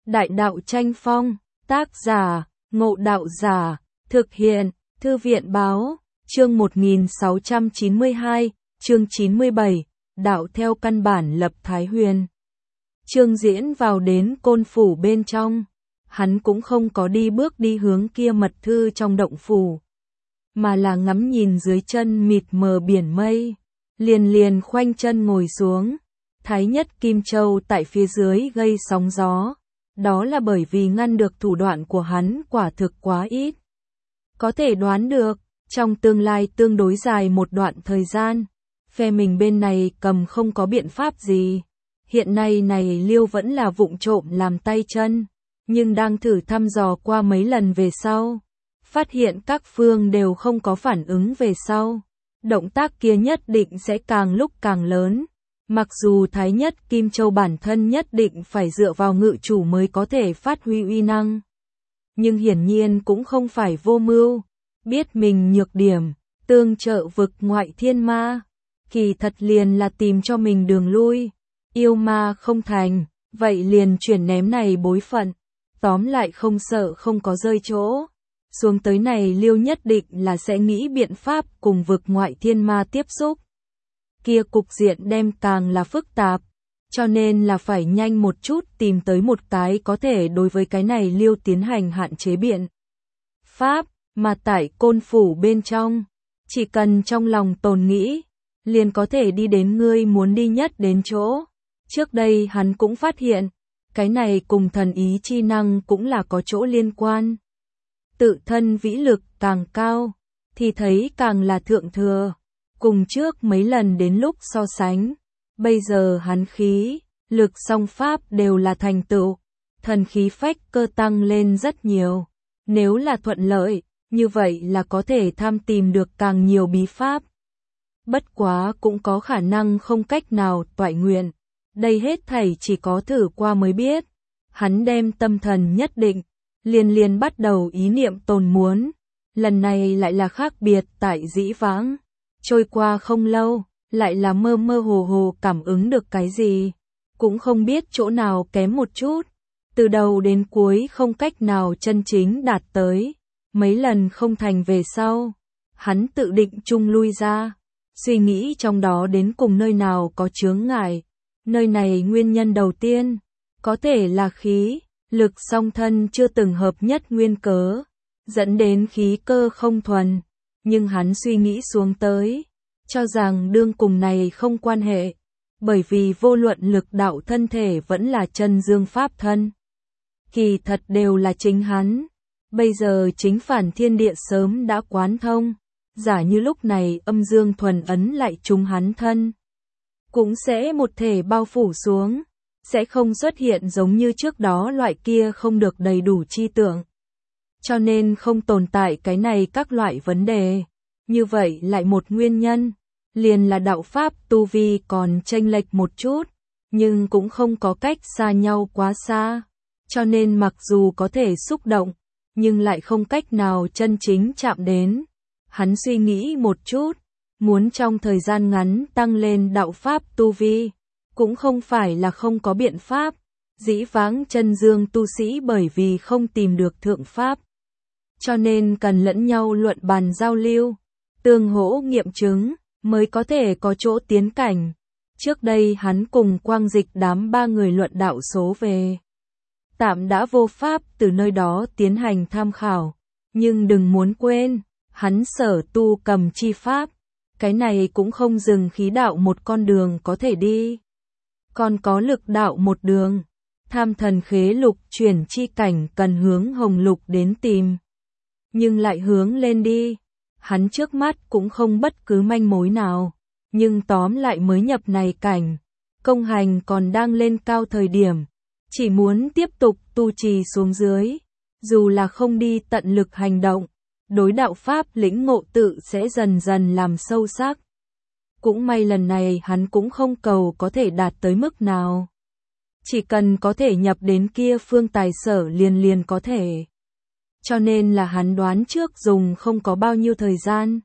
Đại đạo tranh phong, tác giả, Ngộ Đạo Giả, thực hiện, Thư viện báo, chương 1692, chương 97, đạo theo căn bản lập Thái Huyền. Trương Diễn vào đến Côn Phủ bên trong, hắn cũng không có bước đi hướng kia mật thư trong động phủ, mà là ngắm nhìn dưới chân mịt mờ biển mây, liền khoanh chân ngồi xuống. Thái Nhất Kim Châu tại phía dưới gây sóng gió, đó là bởi vì ngăn được thủ đoạn của hắn quả thực quá ít. Có thể đoán được, trong tương lai tương đối dài một đoạn thời gian, phe mình bên này cầm không có biện pháp gì. Hiện nay này Liêu vẫn là vụng trộm làm tay chân, nhưng đang thử thăm dò qua mấy lần về sau, phát hiện các phương đều không có phản ứng về sau. Động tác kia nhất định sẽ càng lúc càng lớn. Mặc dù Thái Nhất Kim Châu bản thân nhất định phải dựa vào ngự chủ mới có thể phát huy uy năng, nhưng hiển nhiên cũng không phải vô mưu, biết mình nhược điểm, tương trợ vực ngoại thiên ma, kỳ thật liền là tìm cho mình đường lui. Yêu ma không thành, vậy liền chuyển ném này bối phận, tóm lại không sợ không có rơi chỗ. Xuống tới này Liêu nhất định là sẽ nghĩ biện pháp cùng vực ngoại thiên ma tiếp xúc. Kia cục diện đem càng là phức tạp, cho nên là phải nhanh một chút tìm tới một cái có thể đối với cái này Liêu tiến hành hạn chế biện pháp, mà tại Côn Phủ bên trong, chỉ cần trong lòng tồn nghĩ, liền có thể đi đến ngươi muốn đi nhất đến chỗ. Trước đây hắn cũng phát hiện, cái này cùng thần ý chi năng cũng là có chỗ liên quan. Tự thân vĩ lực càng cao, thì thấy càng là thượng thừa. Cùng trước mấy lần đến lúc so sánh, bây giờ hắn khí, lực song pháp đều là thành tựu, thần khí phách cơ tăng lên rất nhiều. Nếu là thuận lợi, như vậy là có thể tham tìm được càng nhiều bí pháp. Bất quá cũng có khả năng không cách nào toại nguyện, đây hết thảy chỉ có thử qua mới biết. Hắn đem tâm thần nhất định, liền bắt đầu ý niệm tồn muốn, lần này lại là khác biệt tại dĩ vãng. Trôi qua không lâu, lại là mơ mơ hồ hồ cảm ứng được cái gì, cũng không biết chỗ nào kém một chút, từ đầu đến cuối không cách nào chân chính đạt tới, mấy lần không thành về sau, hắn tự định chung lui ra, suy nghĩ trong đó đến cùng nơi nào có chướng ngại. Nơi này nguyên nhân đầu tiên, có thể là khí, lực song thân chưa từng hợp nhất nguyên cớ, dẫn đến khí cơ không thuần. Nhưng hắn suy nghĩ xuống tới, cho rằng đương cùng này không quan hệ, bởi vì vô luận lực đạo thân thể vẫn là chân dương pháp thân. Kỳ thật đều là chính hắn, bây giờ chính phản thiên địa sớm đã quán thông, giả như lúc này âm dương thuần ấn lại trúng hắn thân, cũng sẽ một thể bao phủ xuống, sẽ không xuất hiện giống như trước đó loại kia không được đầy đủ chi tưởng. Cho nên không tồn tại cái này các loại vấn đề. Như vậy lại một nguyên nhân, liền là đạo pháp tu vi còn chênh lệch một chút, nhưng cũng không có cách xa nhau quá xa. Cho nên mặc dù có thể xúc động, nhưng lại không cách nào chân chính chạm đến. Hắn suy nghĩ một chút, muốn trong thời gian ngắn tăng lên đạo pháp tu vi, cũng không phải là không có biện pháp. Dĩ vãng chân dương tu sĩ bởi vì không tìm được thượng pháp, cho nên cần lẫn nhau luận bàn giao lưu, tương hỗ nghiệm chứng, mới có thể có chỗ tiến cảnh. Trước đây hắn cùng Quang Dịch đám ba người luận đạo số về, tạm đã vô pháp từ nơi đó tiến hành tham khảo, nhưng đừng muốn quên, hắn sở tu cầm chi pháp, cái này cũng không dừng khí đạo một con đường có thể đi, còn có lực đạo một đường. Tham thần khế lục chuyển chi cảnh cần hướng hồng lục đến tìm, nhưng lại hướng lên đi. Hắn trước mắt cũng không bất cứ manh mối nào, nhưng tóm lại mới nhập này cảnh, công hành còn đang lên cao thời điểm, chỉ muốn tiếp tục tu trì xuống dưới, dù là không đi tận lực hành động, đối đạo pháp lĩnh ngộ tự sẽ dần dần làm sâu sắc. Cũng may lần này hắn cũng không cầu có thể đạt tới mức nào, chỉ cần có thể nhập đến kia phương tài sở liền có thể. Cho nên là hắn đoán trước dùng không có bao nhiêu thời gian,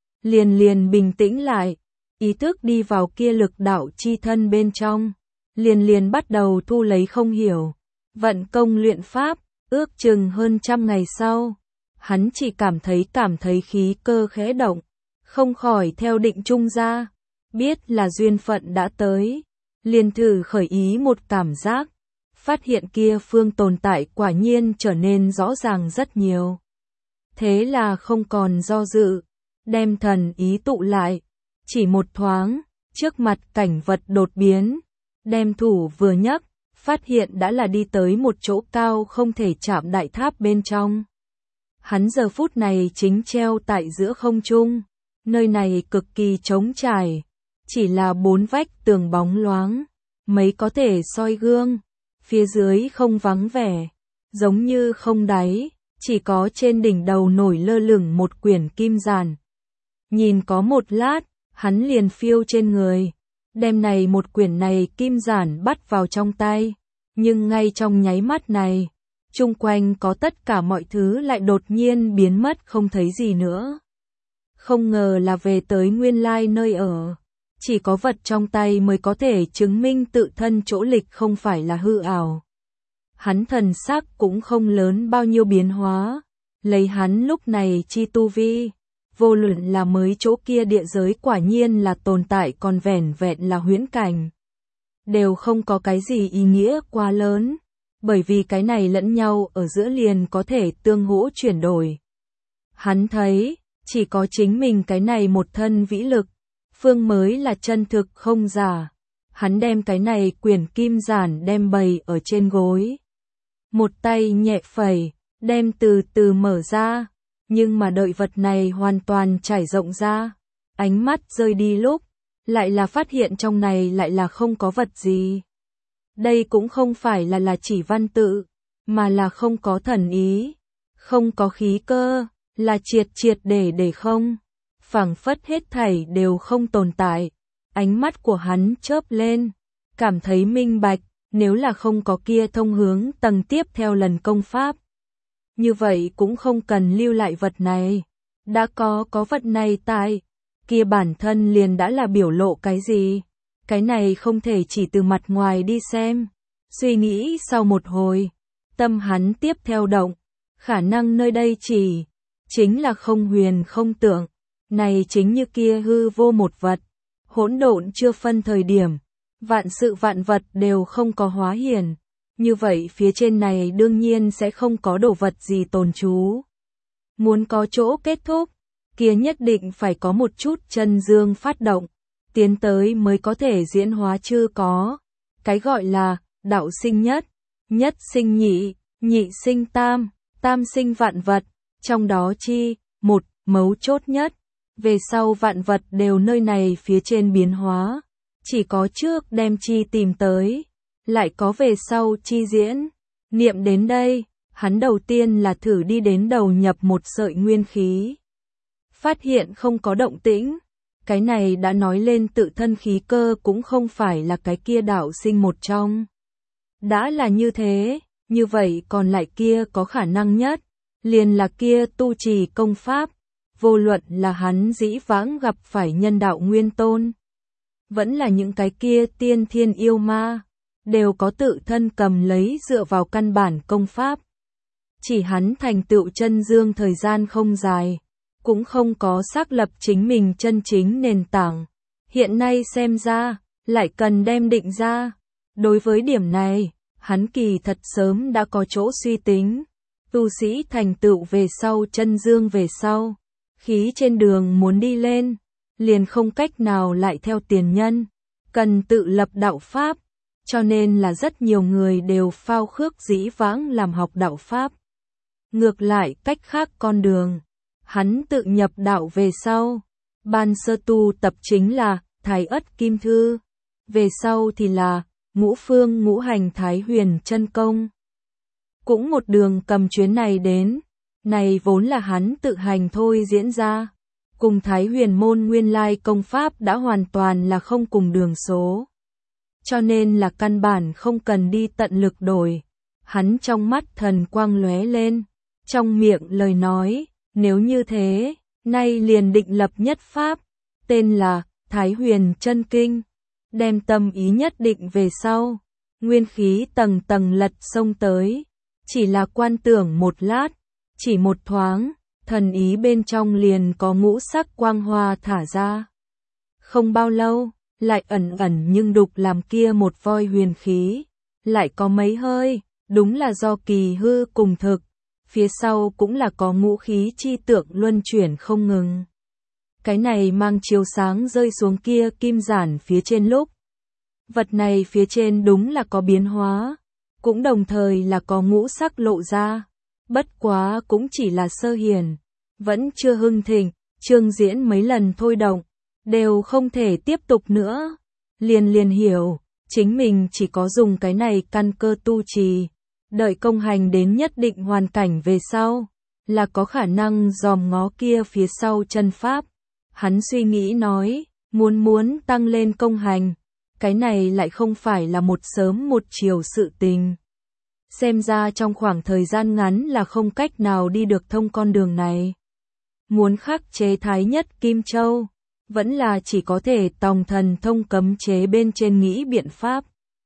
liền bình tĩnh lại, ý thức đi vào kia lực đạo chi thân bên trong, liền bắt đầu thu lấy không hiểu. vận công luyện pháp, ước chừng hơn 100 ngày sau, hắn chỉ cảm thấy khí cơ khẽ động, không khỏi theo định trung ra, biết là duyên phận đã tới, liền thử khởi ý một cảm giác, phát hiện kia phương tồn tại quả nhiên trở nên rõ ràng rất nhiều. Thế là không còn do dự, đem thần ý tụ lại, chỉ một thoáng, trước mặt cảnh vật đột biến, đem thủ vừa nhấc, phát hiện đã là đi tới một chỗ cao không thể chạm đại tháp bên trong. Hắn giờ phút này chính treo tại giữa không trung, nơi này cực kỳ trống trải, chỉ là 4 vách tường bóng loáng, mấy có thể soi gương, phía dưới không vắng vẻ, giống như không đáy, chỉ có trên đỉnh đầu nổi lơ lửng một quyển kim giản. Nhìn có một lát, hắn liền phiêu trên người, đem này một quyển này kim giản bắt vào trong tay, nhưng ngay trong nháy mắt này, chung quanh có tất cả mọi thứ lại đột nhiên biến mất không thấy gì nữa. Không ngờ là về tới nguyên lai nơi ở, chỉ có vật trong tay mới có thể chứng minh tự thân chỗ lịch không phải là hư ảo. Hắn thần sắc cũng không lớn bao nhiêu biến hóa, lấy hắn lúc này chi tu vi, vô luận là mới chỗ kia địa giới quả nhiên là tồn tại còn vẻn vẹn là huyễn cảnh. Đều không có cái gì ý nghĩa quá lớn, bởi vì cái này lẫn nhau ở giữa liền có thể tương hỗ chuyển đổi. Hắn thấy, chỉ có chính mình cái này một thân vĩ lực, phương mới là chân thực không giả. Hắn đem cái này quyển kim giản đem bày ở trên gối. Một tay nhẹ phẩy, đem từ từ mở ra, nhưng mà đợi vật này hoàn toàn trải rộng ra, ánh mắt rơi đi lúc, lại là phát hiện trong này lại là không có vật gì. Đây cũng không phải là chỉ văn tự, mà là không có thần ý, không có khí cơ, là triệt để không. Phảng phất hết thảy đều không tồn tại. Ánh mắt của hắn chớp lên, cảm thấy minh bạch, nếu là không có kia thông hướng tầng tiếp theo lần công pháp. Như vậy cũng không cần lưu lại vật này. Đã có vật này tại, kia bản thân liền đã là biểu lộ cái gì. Cái này không thể chỉ từ mặt ngoài đi xem. Suy nghĩ sau một hồi, tâm hắn tiếp theo động, khả năng nơi đây chính là không huyền không tượng. Này chính như kia hư vô một vật, hỗn độn chưa phân thời điểm, vạn sự vạn vật đều không có hóa hiển, như vậy phía trên này đương nhiên sẽ không có đồ vật gì tồn trú. Muốn có chỗ kết thúc, kia nhất định phải có một chút chân dương phát động, tiến tới mới có thể diễn hóa chưa có. Cái gọi là đạo sinh nhất, nhất sinh nhị, nhị sinh tam, tam sinh vạn vật, trong đó một mấu chốt nhất. Về sau vạn vật đều nơi này phía trên biến hóa, chỉ có trước đem tìm tới, lại có về sau diễn. Niệm đến đây, hắn đầu tiên là thử đi đến đầu nhập một sợi nguyên khí. Phát hiện không có động tĩnh, cái này đã nói lên tự thân khí cơ cũng không phải là cái kia đạo sinh một trong. Đã là như thế, như vậy còn lại kia có khả năng nhất, liền là kia tu trì công pháp. Vô luận là hắn dĩ vãng gặp phải nhân đạo nguyên tôn, vẫn là những cái kia tiên thiên yêu ma, đều có tự thân cầm lấy dựa vào căn bản công pháp. Chỉ hắn thành tựu chân dương thời gian không dài, cũng không có xác lập chính mình chân chính nền tảng. Hiện nay xem ra, lại cần đem định ra. Đối với điểm này, hắn kỳ thật sớm đã có chỗ suy tính. Tu sĩ thành tựu về sau chân dương về sau. Khí trên đường muốn đi lên, liền không cách nào lại theo tiền nhân, cần tự lập đạo pháp, cho nên là rất nhiều người đều phao khước dĩ vãng làm học đạo pháp. Ngược lại cách khác con đường, hắn tự nhập đạo về sau, ban sơ tu tập chính là Thái Ất Kim Thư, về sau thì là Ngũ Phương Ngũ Hành Thái Huyền Chân Công. Cũng một đường cầm chuyến này đến. Này vốn là hắn tự hành thôi diễn ra, cùng Thái Huyền môn nguyên lai công pháp đã hoàn toàn là không cùng đường số. Cho nên là căn bản không cần đi tận lực đổi. Hắn trong mắt thần quang lóe lên, trong miệng lời nói, nếu như thế, nay liền định lập nhất pháp, tên là Thái Huyền Chân Kinh, đem tâm ý nhất định về sau, nguyên khí tầng tầng lật sông tới. Chỉ là quan tưởng một lát, chỉ một thoáng, thần ý bên trong liền có ngũ sắc quang hoa thả ra. Không bao lâu, lại ẩn ẩn nhưng đục làm kia một voi huyền khí, lại có mấy hơi, đúng là do kỳ hư cùng thực, phía sau cũng là có ngũ khí chi tượng luân chuyển không ngừng. Cái này mang chiếu sáng rơi xuống kia kim giản phía trên lúc. Vật này phía trên đúng là có biến hóa, cũng đồng thời là có ngũ sắc lộ ra, bất quá cũng chỉ là sơ hiển, vẫn chưa hưng thịnh, Trương Diễn mấy lần thôi động, đều không thể tiếp tục nữa. Liền hiểu, chính mình chỉ có dùng cái này căn cơ tu trì, đợi công hành đến nhất định hoàn cảnh về sau, là có khả năng dòm ngó kia phía sau chân pháp. Hắn suy nghĩ nói, muốn tăng lên công hành, cái này lại không phải là một sớm một chiều sự tình. Xem ra trong khoảng thời gian ngắn là không cách nào đi được thông con đường này. Muốn khắc chế Thái Nhất Kim Châu, vẫn là chỉ có thể tòng thần thông cấm chế bên trên nghĩ biện pháp.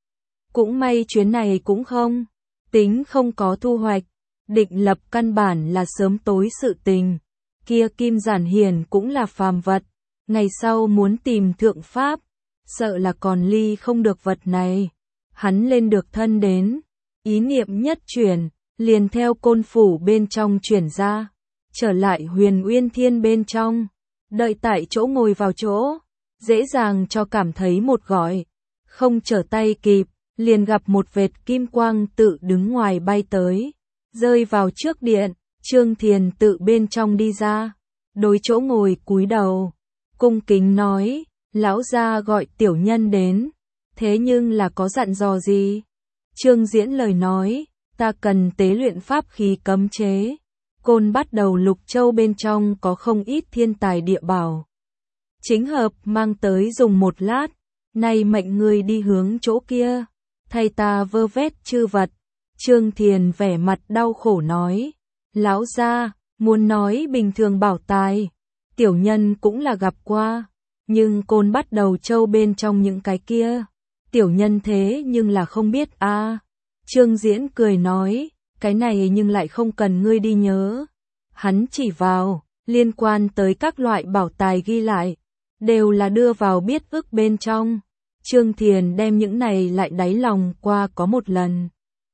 Cũng may chuyến này cũng không tính không có thu hoạch, định lập căn bản là sớm tối sự tình. Kia kim giản hiền cũng là phàm vật, ngày sau muốn tìm thượng pháp, sợ là còn ly không được vật này. Hắn lên được thân đến, ý niệm nhất chuyển, liền theo côn phủ bên trong chuyển ra, trở lại Huyền Uyên Thiên bên trong, đợi tại chỗ ngồi vào chỗ, dễ dàng cho cảm thấy một gọi, không trở tay kịp, liền gặp một vệt kim quang tự đứng ngoài bay tới, rơi vào trước điện. Trương Thiền tự bên trong đi ra, đối chỗ ngồi cúi đầu, cung kính nói, lão gia gọi tiểu nhân đến, thế nhưng là có dặn dò gì? Trương Diễn lời nói, ta cần tế luyện pháp khí cấm chế, Côn bắt đầu Lục Châu bên trong có không ít thiên tài địa bảo. Chính hợp mang tới dùng một lát, nay mệnh người đi hướng chỗ kia, thay ta vơ vét chư vật. Trương Thiền vẻ mặt đau khổ nói, lão gia, muốn nói bình thường bảo tài, tiểu nhân cũng là gặp qua, nhưng Côn bắt đầu châu bên trong những cái kia, tiểu nhân thế nhưng là không biết a. Trương Diễn cười nói, cái này nhưng lại không cần ngươi đi nhớ. Hắn chỉ vào, liên quan tới các loại bảo tài ghi lại, đều là đưa vào biết ức bên trong. Trương Thiền đem những này lại đáy lòng qua có một lần.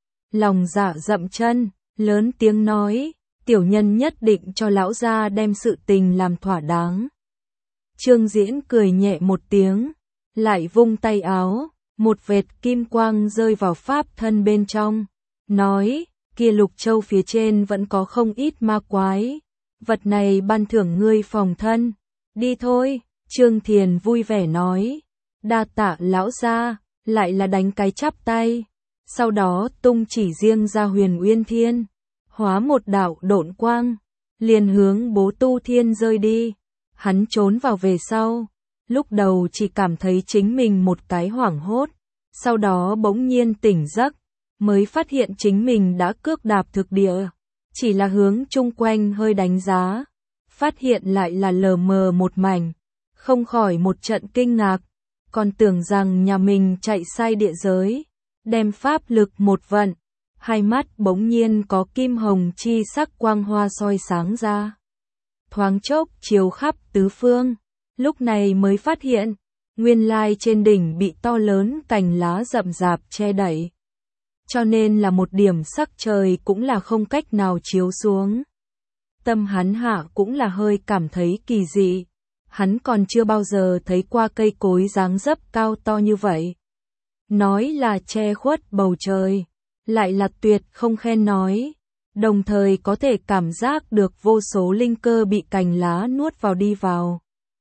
Lòng dạ dậm chân, lớn tiếng nói, tiểu nhân nhất định cho lão gia đem sự tình làm thỏa đáng. Trương Diễn cười nhẹ một tiếng, lại vung tay áo, một vệt kim quang rơi vào pháp thân bên trong, nói, kia Lục Châu phía trên vẫn có không ít ma quái, vật này ban thưởng ngươi phòng thân, đi thôi. Trương Thiền vui vẻ nói, đa tạ lão gia, lại là đánh cái chắp tay. Sau đó tung chỉ riêng ra Huyền Uyên Thiên, hóa một đạo độn quang, liền hướng Bố Tu Thiên rơi đi. Hắn trốn vào về sau, lúc đầu chỉ cảm thấy chính mình một cái hoảng hốt, sau đó bỗng nhiên tỉnh giấc, mới phát hiện chính mình đã cước đạp thực địa, chỉ là hướng chung quanh hơi đánh giá, phát hiện lại là lờ mờ một mảnh, không khỏi một trận kinh ngạc, còn tưởng rằng nhà mình chạy sai địa giới. Đem pháp lực một vận, hai mắt bỗng nhiên có kim hồng chi sắc quang hoa soi sáng ra. Thoáng chốc chiếu khắp tứ phương, lúc này mới phát hiện, nguyên lai trên đỉnh bị to lớn cành lá rậm rạp che đậy. Cho nên là một điểm sắc trời cũng là không cách nào chiếu xuống. Tâm hắn hạ cũng là hơi cảm thấy kỳ dị, hắn còn chưa bao giờ thấy qua cây cối dáng dấp cao to như vậy. Nói là che khuất bầu trời, lại là tuyệt không khen nói, đồng thời có thể cảm giác được vô số linh cơ bị cành lá nuốt vào đi vào.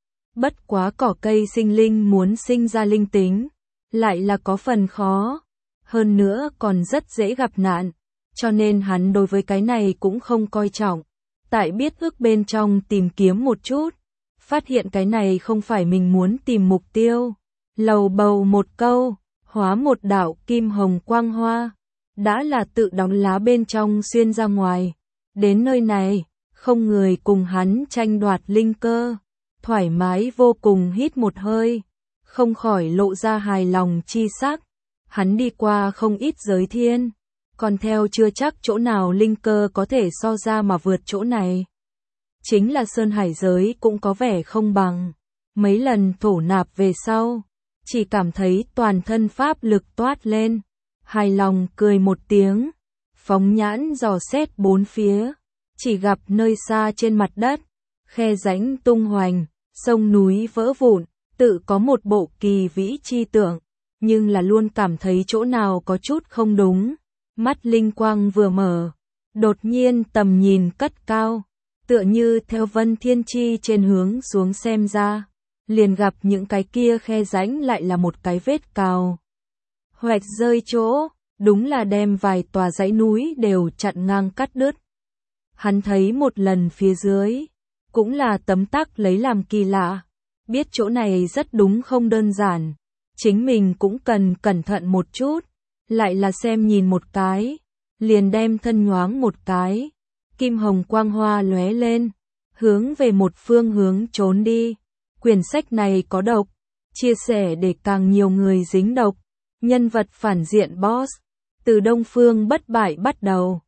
Bất quá cỏ cây sinh linh muốn sinh ra linh tính, lại là có phần khó, hơn nữa còn rất dễ gặp nạn, cho nên hắn đối với cái này cũng không coi trọng. Tại biết ước bên trong tìm kiếm một chút, phát hiện cái này không phải mình muốn tìm mục tiêu, lầu bầu một câu, hóa một đạo kim hồng quang hoa, đã là tự đóng lá bên trong xuyên ra ngoài. Đến nơi này, không người cùng hắn tranh đoạt linh cơ, thoải mái vô cùng hít một hơi, không khỏi lộ ra hài lòng chi sắc. Hắn đi qua không ít giới thiên, còn theo chưa chắc chỗ nào linh cơ có thể so ra mà vượt chỗ này. Chính là Sơn Hải giới cũng có vẻ không bằng. Mấy lần thổ nạp về sau, chỉ cảm thấy toàn thân pháp lực toát lên, hài lòng cười một tiếng, phóng nhãn dò xét bốn phía, chỉ gặp nơi xa trên mặt đất, khe rãnh tung hoành, sông núi vỡ vụn, tự có một bộ kỳ vĩ chi tượng, nhưng là luôn cảm thấy chỗ nào có chút không đúng. Mắt linh quang vừa mở, đột nhiên tầm nhìn cất cao, tựa như theo vân thiên chi trên hướng xuống xem ra, liền gặp những cái kia khe rãnh lại là một cái vết cào hoẹt rơi chỗ, đúng là đem vài tòa dãy núi đều chặn ngang cắt đứt. Hắn thấy một lần phía dưới, cũng là tấm tắc lấy làm kỳ lạ, biết chỗ này rất đúng không đơn giản, chính mình cũng cần cẩn thận một chút, lại là xem nhìn một cái, liền đem thân nhoáng một cái, kim hồng quang hoa lóe lên, hướng về một phương hướng trốn đi. Quyển sách này có độc, chia sẻ để càng nhiều người dính độc. Nhân vật phản diện boss, từ Đông Phương bất bại bắt đầu.